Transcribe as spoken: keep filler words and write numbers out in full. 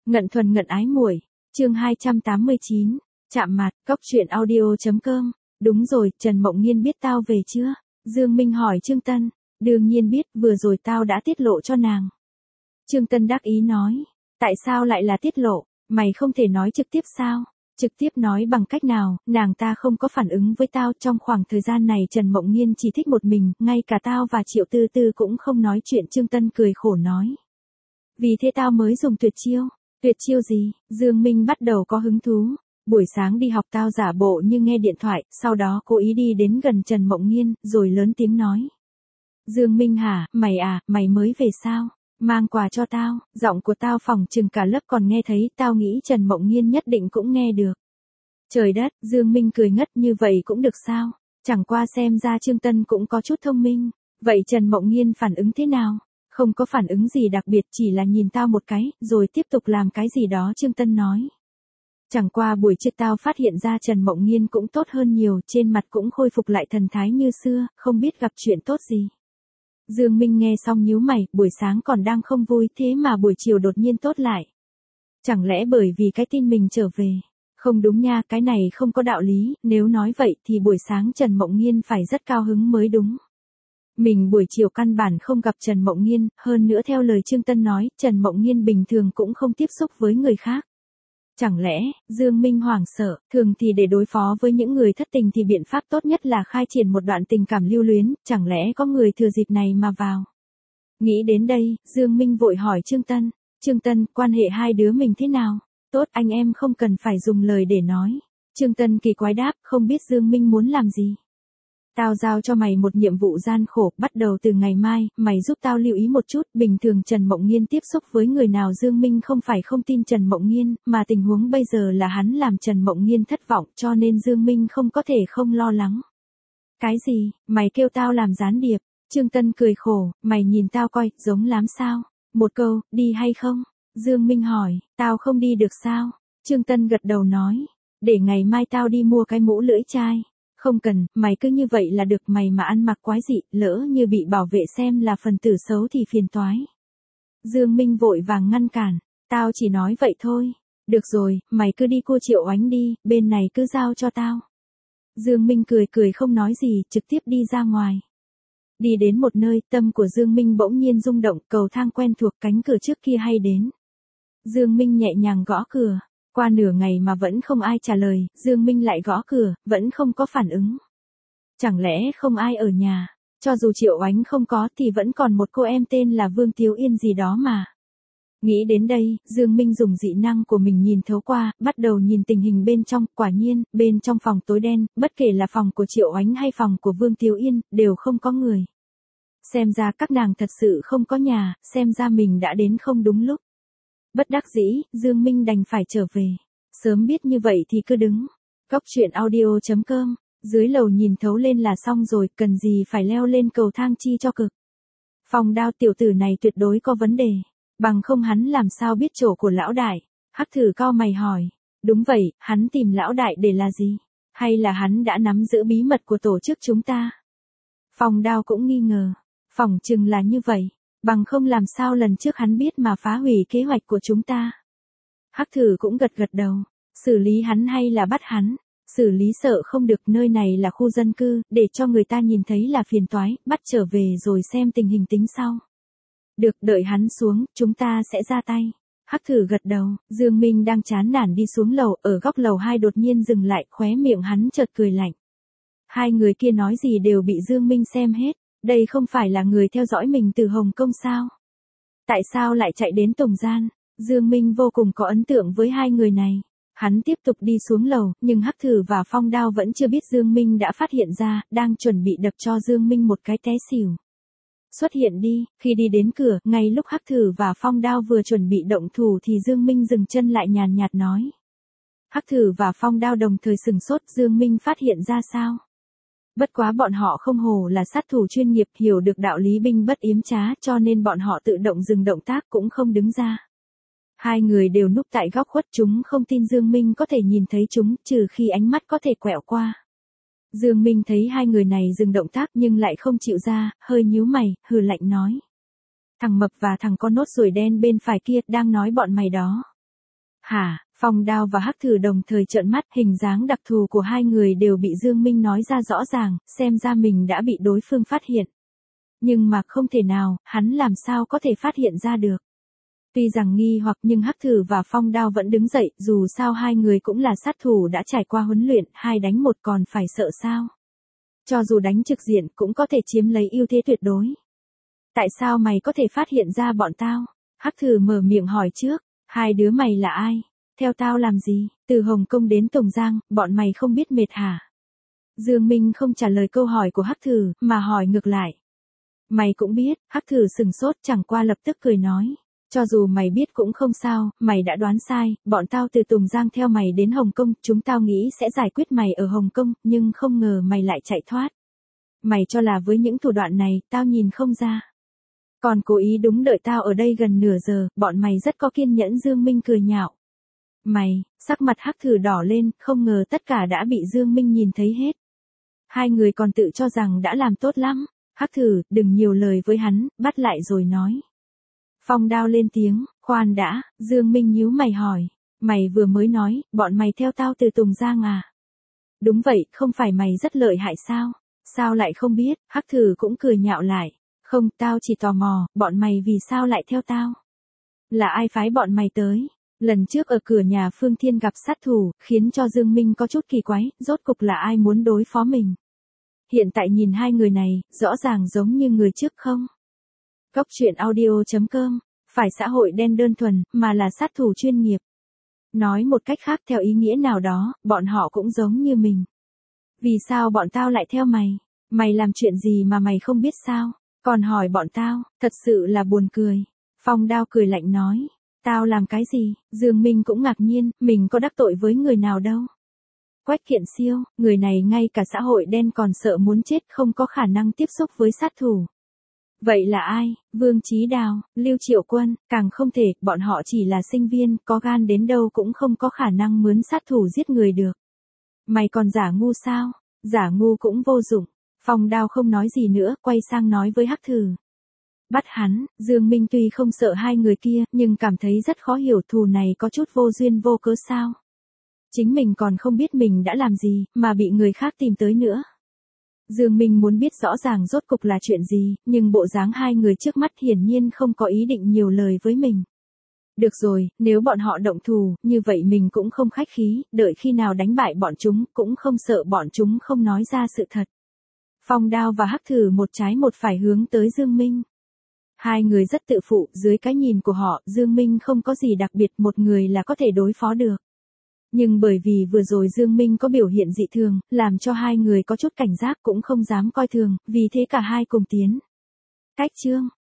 Ngận thuần ngận ái muội, chương hai trăm tám mươi chín, chạm mặt, cóc truyện audio chấm com. Đúng rồi, Trần Mộng Nhiên biết tao về chưa? Dương Minh hỏi Trương Tân. Đương nhiên biết, vừa rồi tao đã tiết lộ cho nàng. Trương Tân đắc ý nói. Tại sao lại là tiết lộ, mày không thể nói trực tiếp sao? Trực tiếp nói bằng cách nào, nàng ta không có phản ứng với tao. Trong khoảng thời gian này Trần Mộng Nhiên chỉ thích một mình, ngay cả tao và Triệu Tư Tư cũng không nói chuyện. Trương Tân cười khổ nói. Vì thế tao mới dùng tuyệt chiêu. Tuyệt chiêu gì? Dương Minh bắt đầu có hứng thú. Buổi sáng đi học tao giả bộ như nghe điện thoại, sau đó cố ý đi đến gần Trần Mộng Nhiên, rồi lớn tiếng nói. Dương Minh hả, mày à, mày mới về sao? Mang quà cho tao. Giọng của tao phỏng chừng cả lớp còn nghe thấy, tao nghĩ Trần Mộng Nhiên nhất định cũng nghe được. Trời đất, Dương Minh cười ngất, như vậy cũng được sao? Chẳng qua xem ra Trương Tân cũng có chút thông minh. Vậy Trần Mộng Nhiên phản ứng thế nào? Không có phản ứng gì đặc biệt, chỉ là nhìn tao một cái, rồi tiếp tục làm cái gì đó. Trương Tân nói. Chẳng qua buổi trước tao phát hiện ra Trần Mộng Nhiên cũng tốt hơn nhiều, trên mặt cũng khôi phục lại thần thái như xưa, không biết gặp chuyện tốt gì. Dương Minh nghe xong nhíu mày, buổi sáng còn đang không vui, thế mà buổi chiều đột nhiên tốt lại. Chẳng lẽ bởi vì cái tin mình trở về? Không đúng nha, cái này không có đạo lý, nếu nói vậy thì buổi sáng Trần Mộng Nhiên phải rất cao hứng mới đúng. Mình buổi chiều căn bản không gặp Trần Mộng Nhiên, hơn nữa theo lời Trương Tân nói, Trần Mộng Nhiên bình thường cũng không tiếp xúc với người khác. Chẳng lẽ, Dương Minh hoảng sợ, thường thì để đối phó với những người thất tình thì biện pháp tốt nhất là khai triển một đoạn tình cảm lưu luyến, chẳng lẽ có người thừa dịp này mà vào. Nghĩ đến đây, Dương Minh vội hỏi Trương Tân, Trương Tân, quan hệ hai đứa mình thế nào? Tốt, anh em không cần phải dùng lời để nói. Trương Tân kỳ quái đáp, không biết Dương Minh muốn làm gì. Tao giao cho mày một nhiệm vụ gian khổ, bắt đầu từ ngày mai, mày giúp tao lưu ý một chút, bình thường Trần Mộng Nhiên tiếp xúc với người nào. Dương Minh không phải không tin Trần Mộng Nhiên, mà tình huống bây giờ là hắn làm Trần Mộng Nhiên thất vọng, cho nên Dương Minh không có thể không lo lắng. Cái gì, mày kêu tao làm gián điệp? Trương Tân cười khổ, mày nhìn tao coi, giống lắm sao? Một câu, đi hay không? Dương Minh hỏi, tao không đi được sao? Trương Tân gật đầu nói, để ngày mai tao đi mua cái mũ lưỡi chai. Không cần, mày cứ như vậy là được, mày mà ăn mặc quái dị, lỡ như bị bảo vệ xem là phần tử xấu thì phiền toái. Dương Minh vội vàng ngăn cản, tao chỉ nói vậy thôi. Được rồi, mày cứ đi cua Triệu Oánh đi, bên này cứ giao cho tao. Dương Minh cười cười không nói gì, trực tiếp đi ra ngoài. Đi đến một nơi, tâm của Dương Minh bỗng nhiên rung động, cầu thang quen thuộc, cánh cửa trước kia hay đến. Dương Minh nhẹ nhàng gõ cửa. Qua nửa ngày mà vẫn không ai trả lời, Dương Minh lại gõ cửa, vẫn không có phản ứng. Chẳng lẽ không ai ở nhà? Cho dù Triệu Oánh không có thì vẫn còn một cô em tên là Vương Tiếu Yên gì đó mà. Nghĩ đến đây, Dương Minh dùng dị năng của mình nhìn thấu qua, bắt đầu nhìn tình hình bên trong, quả nhiên, bên trong phòng tối đen, bất kể là phòng của Triệu Oánh hay phòng của Vương Tiếu Yên, đều không có người. Xem ra các nàng thật sự không có nhà, xem ra mình đã đến không đúng lúc. Bất đắc dĩ, Dương Minh đành phải trở về. Sớm biết như vậy thì cứ đứng. Cóc truyện audio chấm com. Dưới lầu nhìn thấu lên là xong rồi, cần gì phải leo lên cầu thang chi cho cực. Phong Đao tiểu tử này tuyệt đối có vấn đề. Bằng không hắn làm sao biết chỗ của lão đại. Hắc Thử cau mày hỏi. Đúng vậy, hắn tìm lão đại để là gì? Hay là hắn đã nắm giữ bí mật của tổ chức chúng ta? Phong Đao cũng nghi ngờ. Phỏng chừng là như vậy. Bằng không làm sao lần trước hắn biết mà phá hủy kế hoạch của chúng ta. Hắc Thử cũng gật gật đầu. Xử lý hắn hay là bắt hắn? Xử lý sợ không được, nơi này là khu dân cư, để cho người ta nhìn thấy là phiền toái, bắt trở về rồi xem tình hình tính sau. Được, đợi hắn xuống, chúng ta sẽ ra tay. Hắc Thử gật đầu, Dương Minh đang chán nản đi xuống lầu, ở góc lầu hai đột nhiên dừng lại, khóe miệng hắn chợt cười lạnh. Hai người kia nói gì đều bị Dương Minh xem hết. Đây không phải là người theo dõi mình từ Hồng Kông sao? Tại sao lại chạy đến Tùng Gian? Dương Minh vô cùng có ấn tượng với hai người này. Hắn tiếp tục đi xuống lầu, nhưng Hắc Thử và Phong Đao vẫn chưa biết Dương Minh đã phát hiện ra, đang chuẩn bị đập cho Dương Minh một cái té xỉu. Xuất hiện đi, khi đi đến cửa, ngay lúc Hắc Thử và Phong Đao vừa chuẩn bị động thủ thì Dương Minh dừng chân lại nhàn nhạt nói. Hắc Thử và Phong Đao đồng thời sừng sốt, Dương Minh phát hiện ra sao? Bất quá bọn họ không hổ là sát thủ chuyên nghiệp, hiểu được đạo lý binh bất yếm trá, cho nên bọn họ tự động dừng động tác cũng không đứng ra. Hai người đều núp tại góc khuất, chúng không tin Dương Minh có thể nhìn thấy chúng, trừ khi ánh mắt có thể quẹo qua. Dương Minh thấy hai người này dừng động tác nhưng lại không chịu ra, hơi nhíu mày, hừ lạnh nói. Thằng mập và thằng con nốt ruồi đen bên phải kia đang nói bọn mày đó. Hả, Phong Đao và Hắc Thử đồng thời trợn mắt, hình dáng đặc thù của hai người đều bị Dương Minh nói ra rõ ràng, xem ra mình đã bị đối phương phát hiện. Nhưng mà không thể nào, hắn làm sao có thể phát hiện ra được. Tuy rằng nghi hoặc nhưng Hắc Thử và Phong Đao vẫn đứng dậy, dù sao hai người cũng là sát thủ đã trải qua huấn luyện, hai đánh một còn phải sợ sao. Cho dù đánh trực diện cũng có thể chiếm lấy ưu thế tuyệt đối. Tại sao mày có thể phát hiện ra bọn tao? Hắc Thử mở miệng hỏi trước, hai đứa mày là ai? Theo tao làm gì? Từ Hồng Kông đến Tùng Giang, bọn mày không biết mệt hả? Dương Minh không trả lời câu hỏi của Hắc Thử, mà hỏi ngược lại. Mày cũng biết, Hắc Thử sừng sốt chẳng qua lập tức cười nói. Cho dù mày biết cũng không sao, mày đã đoán sai, bọn tao từ Tùng Giang theo mày đến Hồng Kông, chúng tao nghĩ sẽ giải quyết mày ở Hồng Kông, nhưng không ngờ mày lại chạy thoát. Mày cho là với những thủ đoạn này, tao nhìn không ra. Còn cố ý đúng đợi tao ở đây gần nửa giờ, bọn mày rất có kiên nhẫn. Dương Minh cười nhạo. Mày, sắc mặt Hắc Thử đỏ lên, không ngờ tất cả đã bị Dương Minh nhìn thấy hết. Hai người còn tự cho rằng đã làm tốt lắm. Hắc Thử, đừng nhiều lời với hắn, bắt lại rồi nói. Phong Đao lên tiếng, khoan đã, Dương Minh nhíu mày hỏi. Mày vừa mới nói, bọn mày theo tao từ Tùng Giang à? Đúng vậy, không phải mày rất lợi hại sao? Sao lại không biết? Hắc Thử cũng cười nhạo lại. Không, tao chỉ tò mò, bọn mày vì sao lại theo tao? Là ai phái bọn mày tới? Lần trước ở cửa nhà Phương Thiên gặp sát thủ, khiến cho Dương Minh có chút kỳ quái, rốt cục là ai muốn đối phó mình? Hiện tại nhìn hai người này, rõ ràng giống như người trước không? Góc truyện audio chấm com, phải xã hội đen đơn thuần, mà là sát thủ chuyên nghiệp. Nói một cách khác theo ý nghĩa nào đó, bọn họ cũng giống như mình. Vì sao bọn tao lại theo mày? Mày làm chuyện gì mà mày không biết sao? Còn hỏi bọn tao, thật sự là buồn cười. Phong Đao cười lạnh nói. Tao làm cái gì? Dương Minh cũng ngạc nhiên, mình có đắc tội với người nào đâu. Quách Kiện Siêu, người này ngay cả xã hội đen còn sợ muốn chết, không có khả năng tiếp xúc với sát thủ. Vậy là ai? Vương Chí Đào, Lưu Triệu Quân, càng không thể, bọn họ chỉ là sinh viên, có gan đến đâu cũng không có khả năng mướn sát thủ giết người được. Mày còn giả ngu sao? Giả ngu cũng vô dụng. Phong Đao không nói gì nữa, quay sang nói với Hắc Thử. Bắt hắn. Dương Minh tuy không sợ hai người kia, nhưng cảm thấy rất khó hiểu, thù này có chút vô duyên vô cớ sao. Chính mình còn không biết mình đã làm gì, mà bị người khác tìm tới nữa. Dương Minh muốn biết rõ ràng rốt cục là chuyện gì, nhưng bộ dáng hai người trước mắt hiển nhiên không có ý định nhiều lời với mình. Được rồi, nếu bọn họ động thù, như vậy mình cũng không khách khí, đợi khi nào đánh bại bọn chúng, cũng không sợ bọn chúng không nói ra sự thật. Phong Đao và Hắc Thử một trái một phải hướng tới Dương Minh. Hai người rất tự phụ, dưới cái nhìn của họ, Dương Minh không có gì đặc biệt, một người là có thể đối phó được. Nhưng bởi vì vừa rồi Dương Minh có biểu hiện dị thường, làm cho hai người có chút cảnh giác, cũng không dám coi thường, vì thế cả hai cùng tiến. Cách chương